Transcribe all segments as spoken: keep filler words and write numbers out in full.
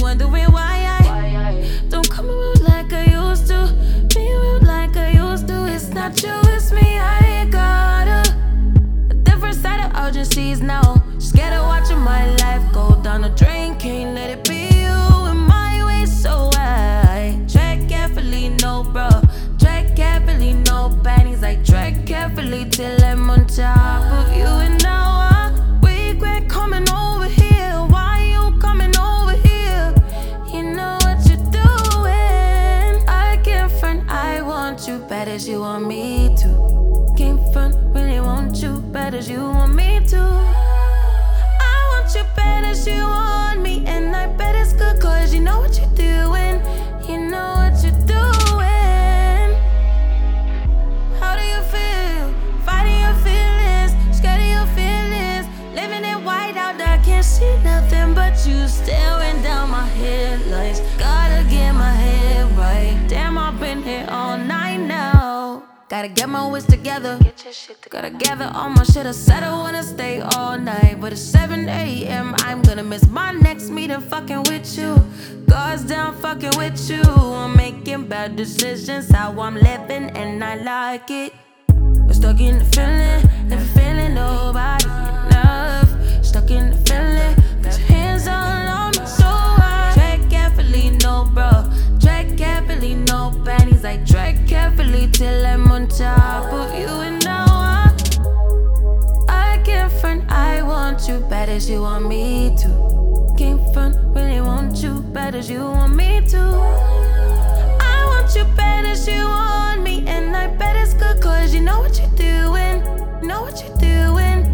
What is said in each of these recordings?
wondering why I don't come around like I used to. Be around like I used to. It's not you, it's me. I got a, a different side of urgencies now. Scared of watching my life go down the drain. Can't let it be you in my way, so I tread carefully, no bro. Tread carefully, no panties. I tread carefully till I'm on top of you. And now I regret coming over here. Why you coming over here? You know what you're doing. I can't front, I want you bad as you want me to. Can't front, really want you bad as you want me to. I want you bad as you want me, and I bet it's good cause you know what you're doing. You know what you're doing. How do you feel? Fighting your feelings, scared of your feelings. Living it white out, I can't see nothing but you staring down my headlights. Gotta get my head right. Damn, I've been here all night now. Gotta get my wits together. Get your shit together. Gotta gather all my shit. I said I wanna stay all night, but it's seven A M I'm gonna miss my next meeting fucking with you. God's down fucking with you. I'm making bad decisions, how I'm living, and I like it. We're stuck in the feeling, never feeling nobody enough. Stuck in the feeling, got your hands all on me, so I tread carefully, no bro. Tread carefully, no panties. I tread carefully till I'm on top of you. And now I, I can't front, I want you bad as you want me to. Can't front, really want you bad as you want me to. I want you bad as you want me, and I bet it's good cause you know what you're doing. Know what you're doing.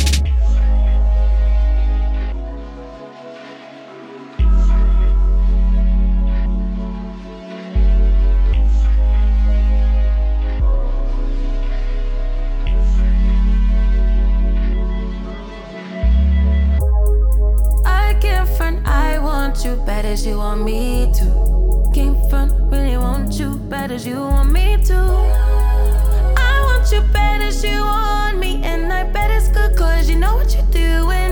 I want you bad as you want me to. Can't front, really want you bad as you want me to. I want you bad as you want me, and I bet it's good cause you know what you're doing.